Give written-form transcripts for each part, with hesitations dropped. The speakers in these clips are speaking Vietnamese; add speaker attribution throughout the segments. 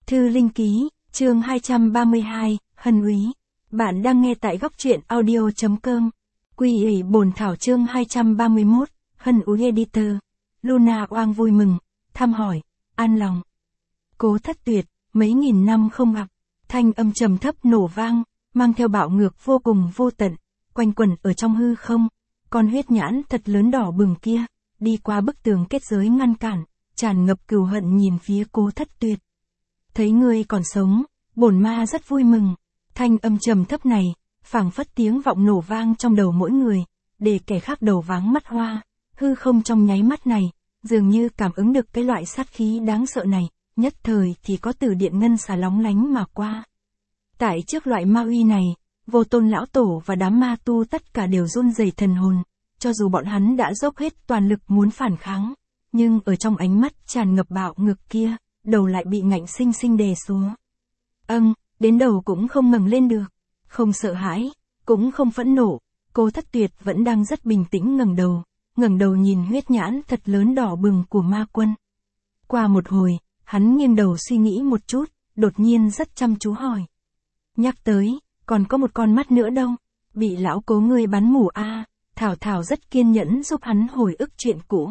Speaker 1: Thư Linh Ký, chương 232, Hân Úy. Bạn đang nghe tại góc truyện audio.com. Quy ỷ bổn thảo chương 231, Hân Úy Editor. Luna oang vui mừng, thăm hỏi, an lòng. Cố Thất Tuyệt, mấy nghìn năm không gặp, thanh âm trầm thấp nổ vang, mang theo bạo ngược vô cùng vô tận, quanh quẩn ở trong hư không. Con huyết nhãn thật lớn đỏ bừng kia, đi qua bức tường kết giới ngăn cản, tràn ngập cừu hận nhìn phía Cố Thất Tuyệt. Thấy ngươi còn sống, bổn ma rất vui mừng. Thanh âm trầm thấp này, phảng phất tiếng vọng nổ vang trong đầu mỗi người, để kẻ khác đầu váng mắt hoa. Hư không trong nháy mắt này, dường như cảm ứng được cái loại sát khí đáng sợ này, nhất thời thì có từ điện ngân xà lóng lánh mà qua. Tại trước loại ma uy này, Vô Tôn lão tổ và đám ma tu tất cả đều run rẩy thần hồn, cho dù bọn hắn đã dốc hết toàn lực muốn phản kháng, nhưng ở trong ánh mắt tràn ngập bạo ngược kia, đầu lại bị ngạnh sinh sinh đè xuống. Đến đầu cũng không ngẩng lên được, không sợ hãi, cũng không phẫn nộ, Cố Thất Tuyệt vẫn đang rất bình tĩnh ngẩng đầu nhìn huyết nhãn thật lớn đỏ bừng của ma quân. Qua một hồi, hắn nghiêng đầu suy nghĩ một chút, đột nhiên rất chăm chú hỏi. Nhắc tới, còn có một con mắt nữa đâu, bị lão Cố ngươi bắn mù a? Thảo rất kiên nhẫn giúp hắn hồi ức chuyện cũ.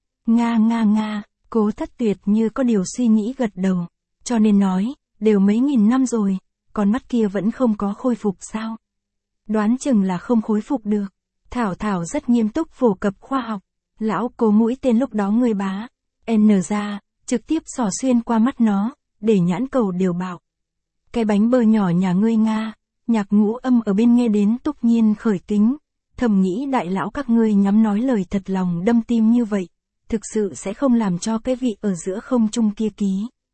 Speaker 1: Nga, Cố Thất Tuyệt như có điều suy nghĩ gật đầu, cho nên nói, đều mấy nghìn năm rồi, con mắt kia vẫn không có khôi phục sao? Đoán chừng là không khôi phục được. Thảo rất nghiêm túc phổ cập khoa học, lão Cố mũi tên lúc đó người bá, N ra, trực tiếp xỏ xuyên qua mắt nó, để nhãn cầu đều bạo. Cái bánh bơ nhỏ nhà ngươi Nga, Nhạc Ngũ Âm ở bên nghe đến túc nhiên khởi kính, thầm nghĩ đại lão các ngươi nhắm nói lời thật lòng đâm tim như vậy, thực sự sẽ không làm cho cái vị ở giữa không trung kia ký.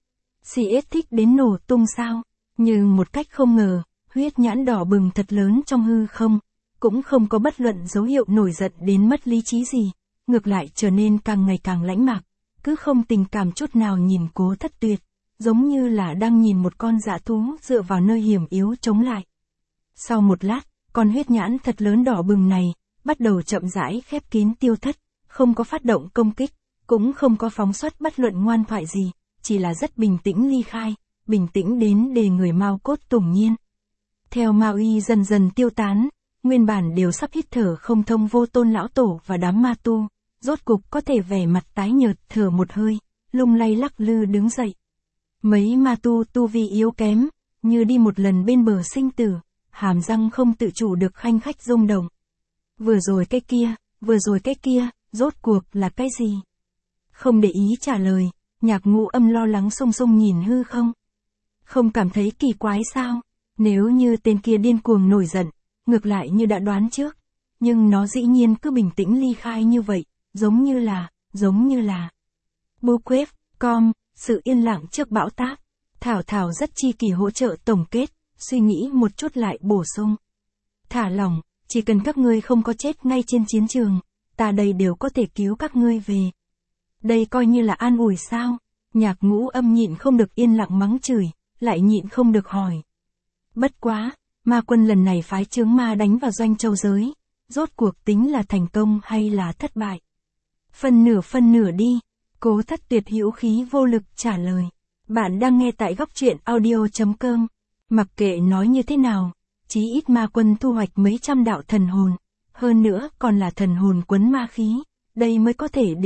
Speaker 1: CS thích đến nổ tung sao? Nhưng một cách không ngờ, huyết nhãn đỏ bừng thật lớn trong hư không, cũng không có bất luận dấu hiệu nổi giận đến mất lý trí gì, ngược lại trở nên càng ngày càng lãnh mạc, cứ không tình cảm chút nào nhìn Cố Thất Tuyệt, giống như là đang nhìn một con dã thú dựa vào nơi hiểm yếu chống lại. Sau một lát, con huyết nhãn thật lớn đỏ bừng này, bắt đầu chậm rãi khép kín tiêu thất, không có phát động công kích, cũng không có phóng xuất bất luận ngoan thoại gì, chỉ là rất bình tĩnh ly khai, bình tĩnh đến để người mau cốt tủng nhiên. Theo ma uy dần dần tiêu tán, nguyên bản đều sắp hít thở không thông Vô Tôn lão tổ và đám ma tu, rốt cục có thể vẻ mặt tái nhợt thở một hơi, lung lay lắc lư đứng dậy. Mấy ma tu vi yếu kém, như đi một lần bên bờ sinh tử, hàm răng không tự chủ được khanh khách rung động. Vừa rồi cái kia, rốt cuộc là cái gì? Không để ý trả lời, Nhạc Ngũ Âm lo lắng sung nhìn hư không. Không cảm thấy kỳ quái sao? Nếu như tên kia điên cuồng nổi giận, ngược lại như đã đoán trước, nhưng nó dĩ nhiên cứ bình tĩnh ly khai như vậy, giống như là. Bookquest.com, sự yên lặng trước bão táp. Thảo rất chi kỳ hỗ trợ tổng kết, suy nghĩ một chút lại bổ sung. Thả lỏng, chỉ cần các ngươi không có chết ngay trên chiến trường, ta đây đều có thể cứu các ngươi về. Đây coi như là an ủi sao? Nhạc Ngũ Âm nhịn không được yên lặng mắng chửi, lại nhịn không được hỏi. Bất quá, ma quân lần này phái chướng ma đánh vào Doanh Châu giới, rốt cuộc tính là thành công hay là thất bại? Phân nửa đi, Cố Thất Tuyệt hữu khí vô lực trả lời. Bạn đang nghe tại góc truyện audio.com. Mặc kệ nói như thế nào, chí ít ma quân thu hoạch mấy trăm đạo thần hồn, hơn nữa còn là thần hồn quấn ma khí, đây mới có thể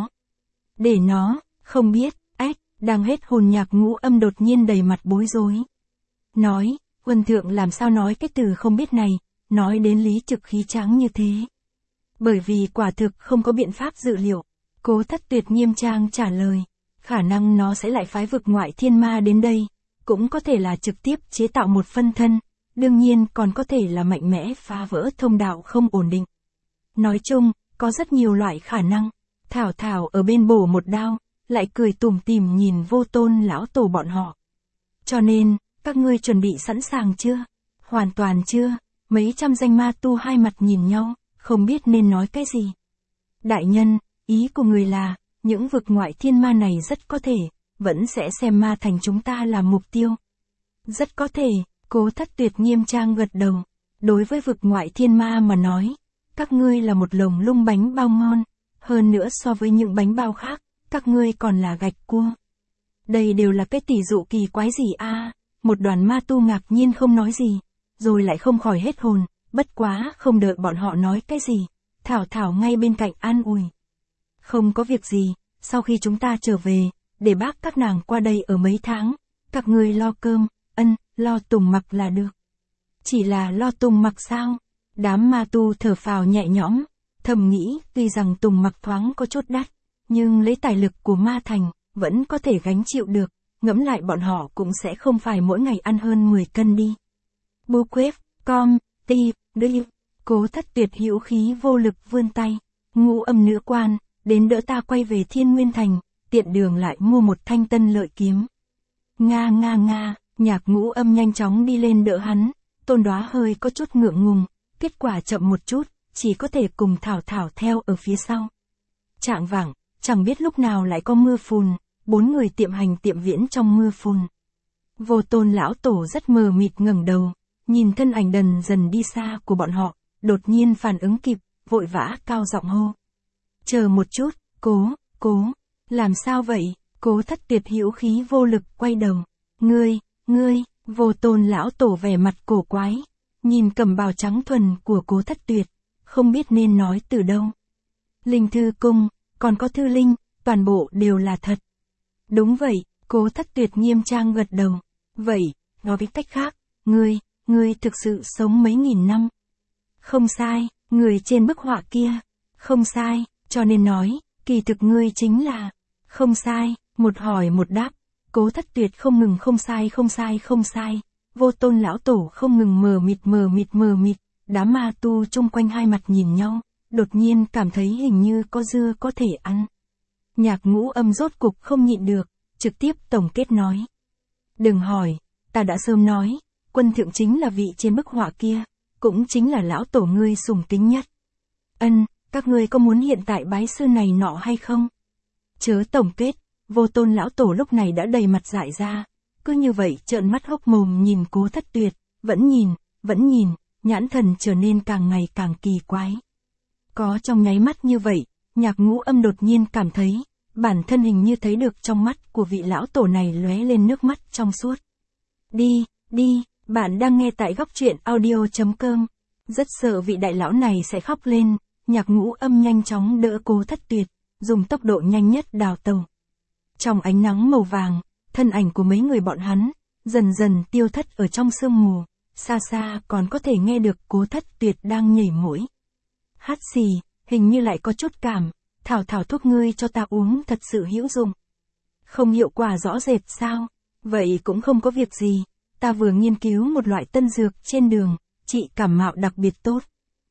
Speaker 1: để nó, không biết, đang hết hồn. Nhạc Ngũ Âm đột nhiên đầy mặt bối rối. Nói, quân thượng làm sao nói cái từ không biết này, nói đến lý trực khí tráng như thế. Bởi vì quả thực không có biện pháp dự liệu, Cố Thất Tuyệt nghiêm trang trả lời, khả năng nó sẽ lại phái vực ngoại thiên ma đến đây, cũng có thể là trực tiếp chế tạo một phân thân, đương nhiên còn có thể là mạnh mẽ phá vỡ thông đạo không ổn định. Nói chung, có rất nhiều loại khả năng. Thảo ở bên bổ một đao, lại cười tủm tỉm nhìn Vô Tôn lão tổ bọn họ. Cho nên, các ngươi chuẩn bị sẵn sàng chưa? Hoàn toàn chưa. Mấy trăm danh ma tu hai mặt nhìn nhau, không biết nên nói cái gì. Đại nhân, ý của người là, những vực ngoại thiên ma này rất có thể, vẫn sẽ xem ma thành chúng ta là mục tiêu. Rất có thể, Cố Thất Tuyệt nghiêm trang gật đầu. Đối với vực ngoại thiên ma mà nói, các ngươi là một lồng lung bánh bao ngon, hơn nữa so với những bánh bao khác, các ngươi còn là gạch cua. đây đều là cái tỷ dụ kỳ quái gì a? Một đoàn ma tu ngạc nhiên không nói gì, rồi lại không khỏi hết hồn, bất quá không đợi bọn họ nói cái gì. Thảo Thảo ngay bên cạnh an ủi. Không có việc gì, sau khi chúng ta trở về, để bác các nàng qua đây ở mấy tháng, các ngươi lo cơm, lo Tùng mặc là được. Chỉ là lo Tùng mặc sao? Đám ma tu thở phào nhẹ nhõm, thầm nghĩ tuy rằng Tùng mặc thoáng có chút đắt, nhưng lấy tài lực của ma thành, vẫn có thể gánh chịu được, ngẫm lại bọn họ cũng sẽ không phải mỗi ngày ăn hơn 10 cân đi. Bô quếp, com, ti, đi, Cố Thất Tuyệt hữu khí vô lực vươn tay, Ngũ Âm nữ quan, đến đỡ ta quay về Thiên Nguyên Thành, tiện đường lại mua một thanh tân lợi kiếm. Nga nga nga, Nhạc Ngũ Âm nhanh chóng đi lên đỡ hắn, Tôn Đoá hơi có chút ngượng ngùng, kết quả chậm một chút, chỉ có thể cùng Thảo Thảo theo ở phía sau. Trạng vạng, chẳng biết lúc nào lại có mưa phùn, 4 người tiệm hành tiệm viễn trong mưa phùn. Vô Tôn lão tổ rất mờ mịt ngẩng đầu, nhìn thân ảnh dần dần đi xa của bọn họ, đột nhiên phản ứng kịp, vội vã cao giọng hô. Chờ một chút, cố, làm sao vậy? Cố Thất Tuyệt hữu khí vô lực quay đầu. Ngươi, Vô Tôn lão tổ vẻ mặt cổ quái, nhìn cẩm bào trắng thuần của Cố Thất Tuyệt, không biết nên nói từ đâu. Linh Thư Cung, còn có Thư Linh, toàn bộ đều là thật. Đúng vậy, Cố Thất Tuyệt nghiêm trang gật đầu. Vậy, nói với cách khác, ngươi thực sự sống mấy nghìn năm. Không sai, người trên bức họa kia. Không sai, cho nên nói, kỳ thực ngươi chính là. Không sai, một hỏi một đáp. Cố Thất Tuyệt không ngừng không sai. Vô Tôn lão tổ không ngừng mờ mịt. Đám ma tu chung quanh hai mặt nhìn nhau, đột nhiên cảm thấy hình như có dưa có thể ăn. Nhạc Ngũ Âm rốt cục không nhịn được, trực tiếp tổng kết nói. Đừng hỏi, ta đã sớm nói, quân thượng chính là vị trên bức họa kia, cũng chính là lão tổ ngươi sùng kính nhất. Các ngươi có muốn hiện tại bái sư này nọ hay không? Chớ tổng kết, Vô Tôn lão tổ lúc này đã đầy mặt dại ra, cứ như vậy trợn mắt hốc mồm nhìn Cố Thất Tuyệt, vẫn nhìn, nhãn thần trở nên càng ngày càng kỳ quái. Có trong nháy mắt như vậy, Nhạc Ngũ Âm đột nhiên cảm thấy, bản thân hình như thấy được trong mắt của vị lão tổ này lóe lên nước mắt trong suốt. Đi, bạn đang nghe tại góc truyện audio.com. Rất sợ vị đại lão này sẽ khóc lên, Nhạc Ngũ Âm nhanh chóng đỡ Cố Thất Tuyệt, dùng tốc độ nhanh nhất đào tàu. Trong ánh nắng màu vàng, thân ảnh của mấy người bọn hắn, dần dần tiêu thất ở trong sương mù, xa xa còn có thể nghe được Cố Thất Tuyệt đang nhảy mũi. Hát xì, hình như lại có chút cảm, Thảo thuốc ngươi cho ta uống thật sự hữu dụng. Không hiệu quả rõ rệt sao? Vậy cũng không có việc gì, ta vừa nghiên cứu một loại tân dược trên đường, trị cảm mạo đặc biệt tốt.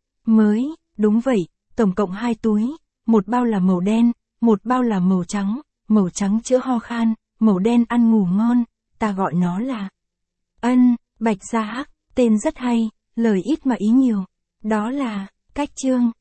Speaker 1: Đúng vậy, tổng cộng 2 túi, một bao là màu đen, một bao là màu trắng chữa ho khan, màu đen ăn ngủ ngon, ta gọi nó là Bạch Gia Hắc, tên rất hay, lời ít mà ý nhiều, đó là cách chương.